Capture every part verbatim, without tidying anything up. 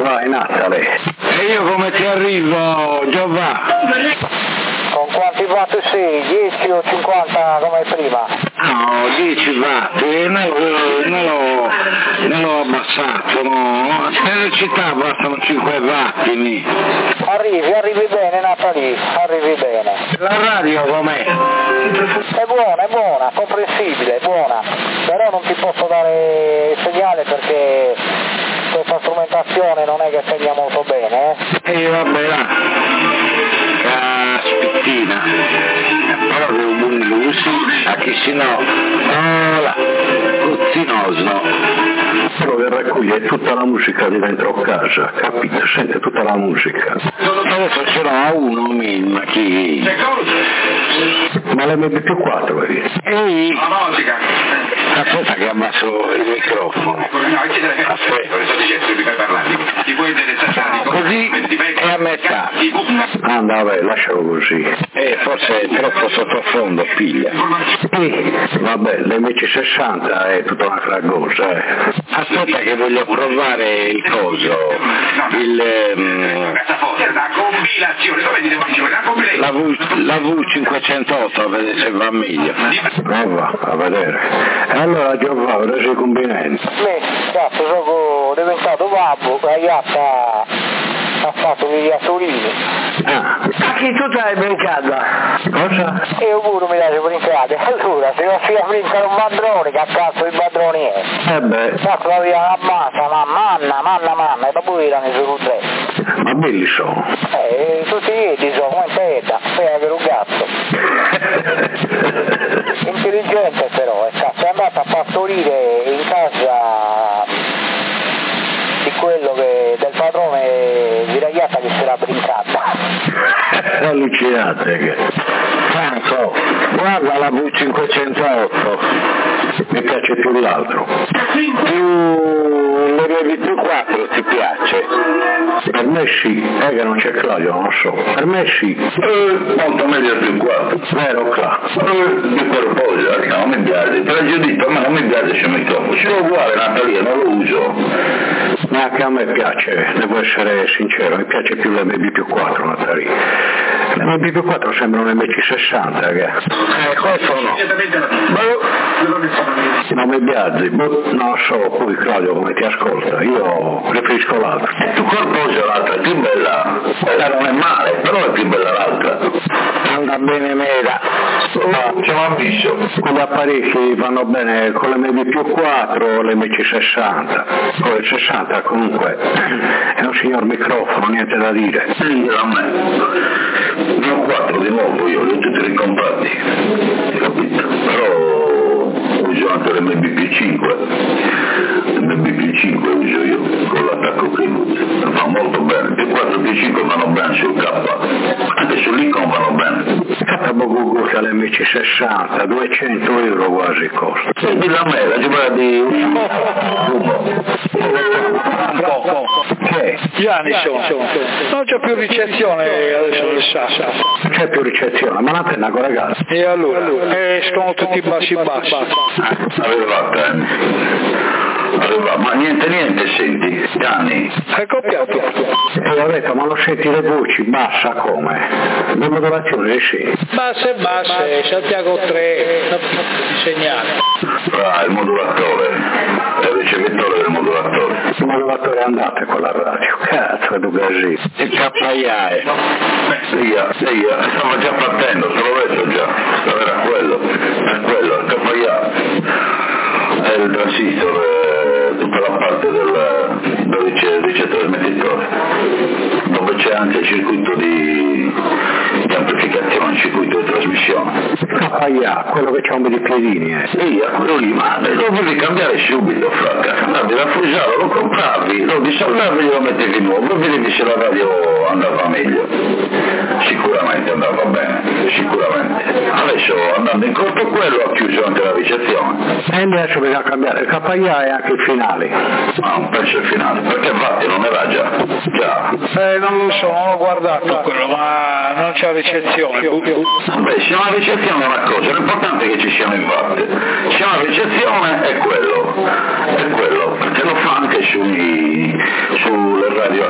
vai, Natale. E io come ti arrivo, Giovanni? Con quanti watt sei? dieci o cinquanta come prima? No, dieci watt, e ne l'ho, ne l'ho, ne l'ho abbassato, no? Nelle città bastano cinque watt. Mi. Arrivi, arrivi bene Natale, arrivi bene. La radio com'è? È buona, è buona, comprensibile, è buona, però non ti posso dare il segnale perché questa strumentazione non è che segna molto bene, eh? E vabbè, là. Caspittina, proprio un lusi, a chi si no, no, là, cuzzinoso. Quello che raccoglie tutta la musica di dentro casa, capito? Sente tutta la musica. Adesso ce l'ho a uno, ma chi? Ma l'M P più quattro, vedi? Ehi! La musica! Aspetta che abbasso il microfono. Aspetta. Così è a metà. Ah, vabbè, lascialo così. Eh, forse è troppo sottofondo, figlia. Eh, vabbè, l'M C sessanta è tutta un'altra cosa, eh. Aspetta che voglio provare il coso, il... Um, la, v, la V cinquecentootto, a vedere se va meglio. Prova a vedere. E allora Giovanni, ora sei conveniente. Beh, cazzo, sono diventato babbo, la iatta ha fatto gli attorini. Ah. A chi tu stai brincando? Cosa? Io pure mi lascio brincare. Allora, se non si brincare un padrone, che cazzo il padrone è? Eh beh. Cazzo la via la massa, ma manna, manna, manna, e dopo erano su tre. Ma belli sono. Eh, tutti ieri sono, come tetta, spera per un gatto. Intelligente però, è cazzo, è andato a partorire in casa di quello che, del padrone di ragazza che si era brincata. Allucinate che. Franco, guarda la V cinquecentootto. Mi piace più l'altro. Più l'M P quattro ti piace? Per me sì, è che non c'è Claudio, non lo so. Per me sì. Eh, molto meglio il più quattro. Vero Claudio? Eh, di quel poi, che non mi piace. Te l'ho già detto, a me non mi piace sul microfono. Ce l'ho uguale Natalia, non lo uso. Ma anche a me piace, devo essere sincero, mi piace più l'M P più quattro, Natalia. L'M P più quattro sembra un M C sessanta, che? Eh, questo no. Non mi piace, non lo so, poi Claudio come ti ascolta, io preferisco l'altro. È più corposa l'altra, è più bella. Quella non è male, però è più bella l'altra. Anda bene mera. No, ce l'ho visto. Quegli apparecchi vanno bene con l'M P più quattro o l'M C sessanta. Con il sessanta comunque è un signor microfono, niente da dire. Sì, a me. Ne ho quattro di nuovo io, li ho tutti ricomprati. Capito? Però uso anche l'M P più cinque. L'M P più cinque uso io con l'attacco Primus. Va molto bene. Più quattro più cinque vanno bene sul K. Anche sull'Icon vanno bene. Fatta poco costa l'M C sessanta, duecento euro quasi costa. E di la me, la giocata di fumo. Che? Gli anni sono, non c'è più ricezione adesso del Sassa. Non c'è più ricezione, ma l'antenna collegata. E allora? E escono tutti bassi bassi. Aveva tempo. Aveva, ma niente niente senti, Gianni. È copiato. E ho detto, ma lo senti le voci, bassa come? Le modulazioni sì. Basse basse, Santiago tre, segnale. Ah, il modulatore, il ricevitore del modulatore. Il modulatore andate con la radio, cazzo, è du così. Il K I A E. Via, via, stavo già partendo, te l'ho detto già, era quello, è quello, il K I A. È il transistor, è tutta la parte del, del ricettore emettitore, dove c'è anche il circuito di, di amplificazione, il circuito di trasmissione. K I A, quello che c'ha un po' di piedini, eh. Via, quello lì, ma lo dovevi cambiare subito, fracca, andavi a Fusaro, lo compravi, lo disoldavi e lo mettevi nuovo, e vedevi se la radio andava meglio. Sicuramente andava bene, sicuramente. Adesso andando in corto quello ha chiuso anche la ricezione. E invece bisogna cambiare il K I A e anche il finale. Ah, un pezzo il finale, perché infatti non era già. Già. Eh, non lo so, non ho guardato quello, ma non c'è ricezione. Beh, se una ricezione è una cosa, l'importante è che ci siano i watt. Se una ricezione è quello, è quello, perché lo fa anche sui, sulle radio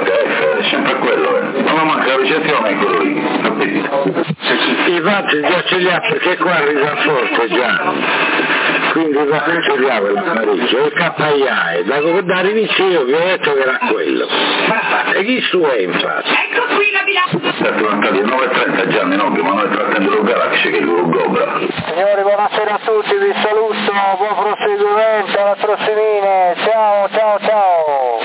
la ricezione è quello lì, capito? I vatti già ce li ha perché qua arriva forte già, quindi i vatti ce li ha l'apparecchio, il K I A è da dall'inizio io vi ho detto che era quello, e chi su è infatti? Ecco qui la bilancia! Certo, Natalia, nove e trenta Gianni Nobile, ma noi trattando lo Galaxy che è il Gobra. Signori, buonasera a tutti, vi saluto, buon proseguimento alla Trossimine, ciao ciao ciao!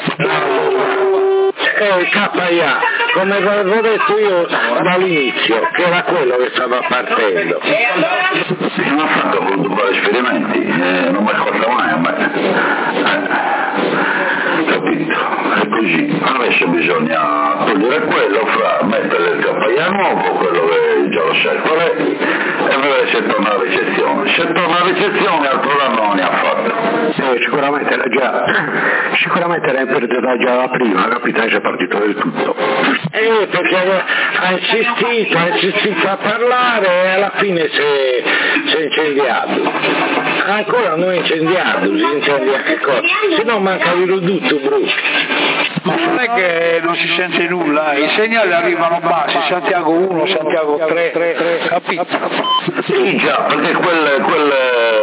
È il K I A, come avevo detto io dall'inizio, che era quello che stava partendo. Non ha fatto, ha voluto fare esperimenti, eh, non mi ascolta mai a me. Eh, capito? È così. Adesso bisogna togliere quello, fra mettere il K I A nuovo, quello che già lo sai qual è, e vedere se torna alla ricezione. Se torna alla ricezione altro danno non ne ha fatto. Eh, sicuramente era già, sicuramente era in perdita già la prima, capito? È partito del tutto. Eh, perché ha insistito, ha insistito a parlare e alla fine si è, si è incendiato. Ancora non è incendiato, si incendia che cosa? Se no manca il ridotto brutto. Ma non è che non si sente nulla, i segnali arrivano bassi, Santiago uno, Santiago tre, capito? Sì già, perché quel, quel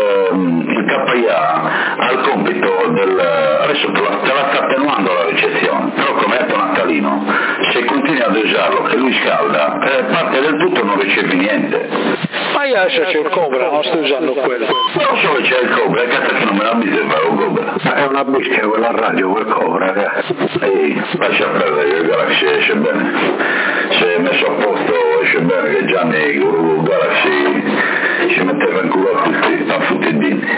il K I A ha il compito del, adesso te la, te la sta attenuando la ricezione, però come ha detto Natalino, se continui ad usarlo che lui scalda, eh, parte del tutto non ricevi niente. Ma io adesso c'è il Cobra, non sto usando quello. Non so che c'è il Cobra, è cazzo che non me la mise fare un Cobra. Ma è una bestia quella radio, quel Cobra, ragazzi. Ehi, lascia perdere che il Galaxy esce bene. Se è messo a posto esce bene, che Gianni il Guru Galaxy ci metteva in culo a tutti, a tutti i dini.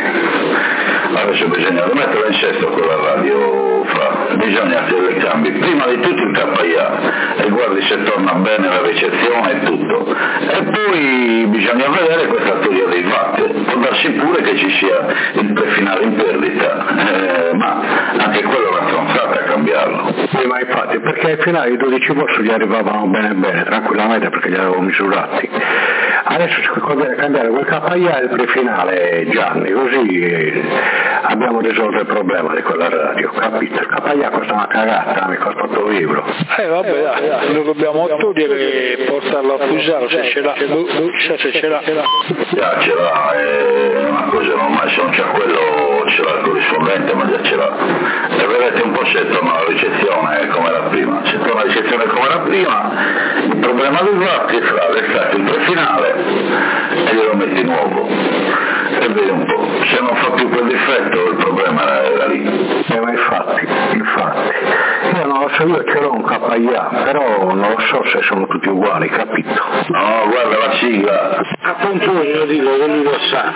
Adesso bisogna rimettere in sesto quella radio, fra, bisogna che le cambi prima di tutto il K I A e guardi se torna bene la ricezione e tutto, e poi bisogna vedere questa storia dei watt, può darsi pure che ci sia il prefinale in perdita, eh, ma anche quello è una stronzata a cambiarlo. Sì, ma infatti, perché ai finali i dodici posti gli arrivavano bene bene, tranquillamente, perché li avevo misurati. Adesso ci conviene cambiare quel K I A e il prefinale, Gianni, così abbiamo risolto il problema di quella radio, capito? Il K I A costa una cagata, mi costa otto euro. Eh vabbè, dai, noi dobbiamo togliere e portarlo a Fusaro se ce l'ha, se ce l'ha. Già ce l'ha, è una cosa normale, se non c'è quello ce l'ha il corrispondente, ma già ce l'ha. E vedete un po' se torna la ricezione come era prima. Se torna la ricezione come era prima, il problema del watt è fra l'estate il prefinale e glielo metti nuovo. E vedi un po', se non fa più quel difetto il problema era lì. Eh, ma infatti, infatti. Io non lo so, io ce l'ho un K I A, però non lo so se sono tutti uguali, capito? No, guarda la sigla. Appunto io dico che lui lo sa,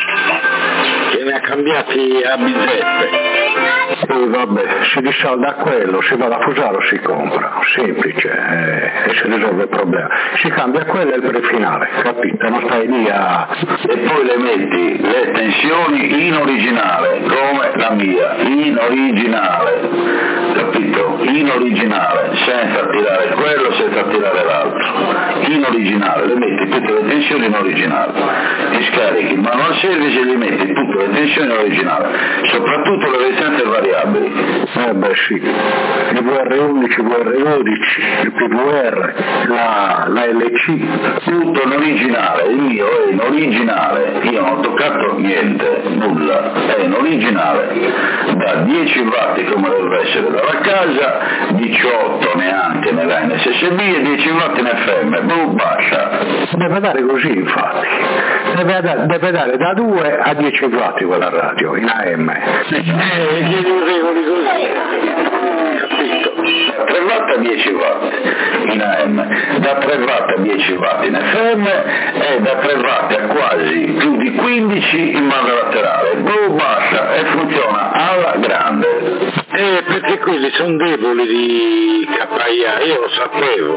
che ne ha cambiati a bizzeffe. Poi vabbè, si risalda quello, si va da Fusaro, si compra, semplice, eh, e si risolve il problema. Si cambia quello e il prefinale, capito? Non stai lì a... E poi le metti le tensioni in originale, come la mia, in originale, capito? In originale, senza tirare quello, senza tirare l'altro. In originale, le metti tutte le tensioni in originale. Ti scarichi il manual service e gli metti tutte le tensioni in originale, soprattutto le resistenze variabili. Eh beh sì, il V R undici, il V R dodici, il P V R, la, la L C. Tutto in originale, il mio è in originale, io non ho toccato niente, nulla, è in originale, da dieci watt come deve essere dalla casa, diciotto neanche nella N S S B e dieci watt in F M, boh, basta. Deve dare così infatti, deve, da, deve dare da due a dieci watt quella radio, in A M. Eh, che regoli così, capito? tre watt a dieci watt in A M, da tre watt a dieci watt in F M e da tre watt a quasi più di quindici in banda laterale, boh, basta, e funziona alla grande. Eh, perché quelli sono deboli di K I A, io lo sapevo,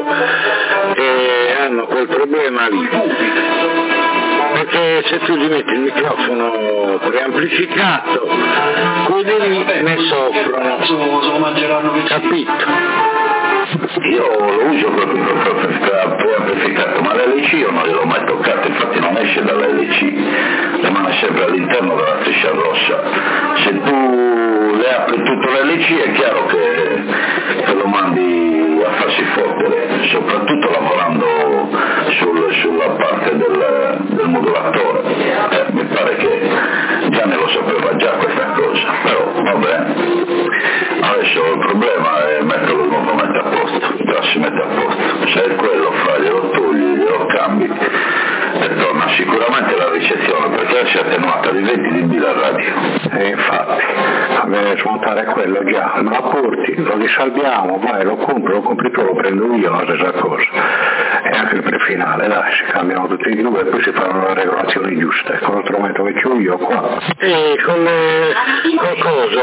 e hanno quel problema lì. Perché se tu gli metti il microfono preamplificato, quelli lì ne soffrono, capito? Io lo uso proprio per preamplificato, ma l'L C io non gliel'ho mai toccato, infatti non esce dall'L C, rimane sempre all'interno della striscia rossa. Se tu le apri tutto l'L C è chiaro che, che lo mandi a farsi fottere, soprattutto problema è metterlo nuovamente a posto, già si mette a posto, se è quello fai, glielo togli, glielo cambi e torna sicuramente la ricezione, perché si è attenuata di venti decibel a radio. E infatti, a me smontare quello già, me la porti, lo risalviamo, vai, lo compro, lo compri tu, lo prendo io, la stessa cosa. E anche il prefinale, dai, si cambiano tutti e due e poi si fanno le regolazioni giuste, con lo strumento che c'ho io qua. E con le, col coso,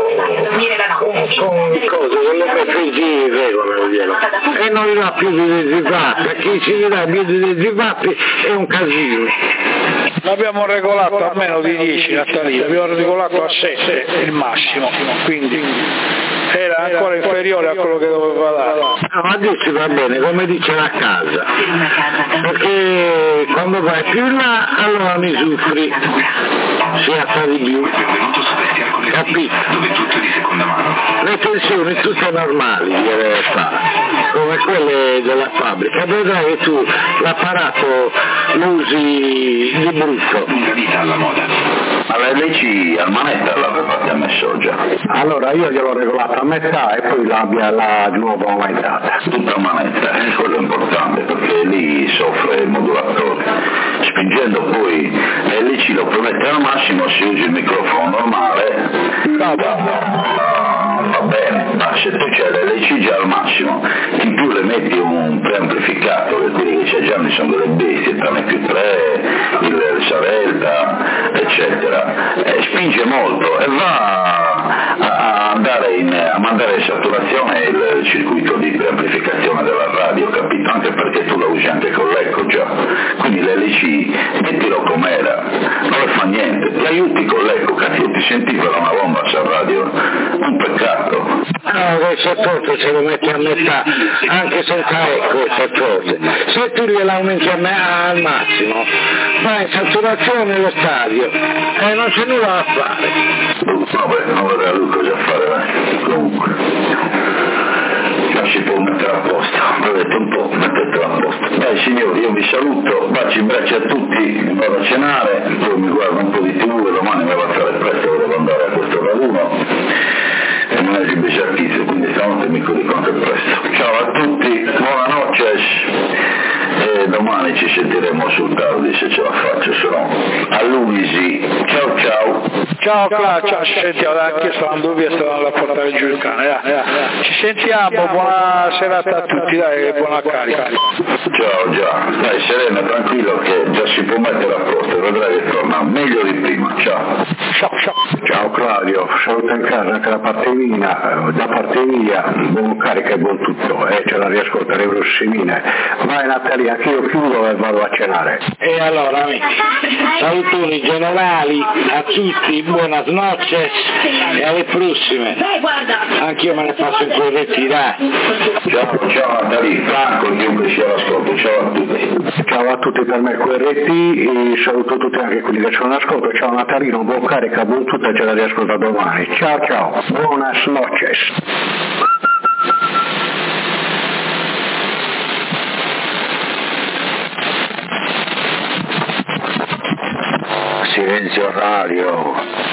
con il coso, con le F G regolano glielo. E non gli dà più di zip-up, chi ci dà più di zip-up è un casino. L'abbiamo regolato a meno di dieci Natalino, l'abbiamo regolato a sette il massimo, quindi era ancora inferiore a quello che doveva dare. No, ma dici va bene, come dice la casa, perché quando vai più in là allora ne soffri, si alza di più, capito? Le tensioni tutte normali deve fare, come quelle della fabbrica, vedrai che tu l'apparato lo usi di brutto. Ma la L C al manetta l'avevate messo già? Allora io gliel'ho regolata a metà e poi l'abbia la di nuovo aumentata. Tutta a manetta, è quello importante, perché lì soffre il modulatore. Spingendo poi L C lo puoi mettere al massimo, se usi il microfono normale, no, va bene, ma se tu c'hai l'L C già al massimo, in più le metti un preamplificatore, quelli che c'è già ne sono delle bestie, tranne più tre, il Sarelta, eccetera, e spinge molto e va a, andare in, a mandare in saturazione il circuito di preamplificazione della radio, capito? Anche perché tu la usi anche con l'eco già, quindi l'L C mettilo com'era, non le fa niente, ti aiuti con l'eco, cazzo ti senti per una bomba a radio, un peccato. No, che sottofondo se lo metti a metà, anche senza eco il sottofondo. Se tu gliel'aumenti a me al massimo, vai in saturazione lo stadio e non c'è nulla da fare. Vabbè, non vedrà lui cosa fare, eh. Comunque. Non si può mettere a posto, vedete un po', mettetelo a posto. Dai signori, io vi saluto, baci in braccio a tutti, vado a cenare, poi mi guardo un po' di tivù e domani mi va a fare presto, devo andare a questo raduno. E non è il Besarchise, quindi stanotte mi dico anche presto. Ciao a tutti, buonanotte e domani ci sentiremo sul tardi se ce la faccio, se no a Luisi. Ciao ciao. Ciao Claudio, ci sentiamo, anche sto andando via, sto andando a portare giù il cane, dai, dai. Ci sentiamo, buona serata a tutti, dai, buona carica. Ciao già, dai sereno, tranquillo che già si può mettere a posto, vedrai che torna meglio di prima, ciao. Ciao, ciao. Ciao Claudio, saluto in casa anche da parte mia, da parte mia, buon carica e buon tutto, e eh, ce la riascoltare prossimine. Vai Natalia, anche io chiudo e vado a cenare. E allora amici, salutoni generali a tutti, buonas noches e alle prossime. Anch'io me ne passo in corretti, dai. Ciao, ciao Natalia, Franco, chiunque sia l'ascolto, ciao a tutti. Ciao a tutti per me corretti e saluto tutti anche quelli che sono in ascolto. Ciao Natalino, buon carica, buon tutto e ce la riascolto domani. Ciao ciao, buonas noches. Silenzio radio.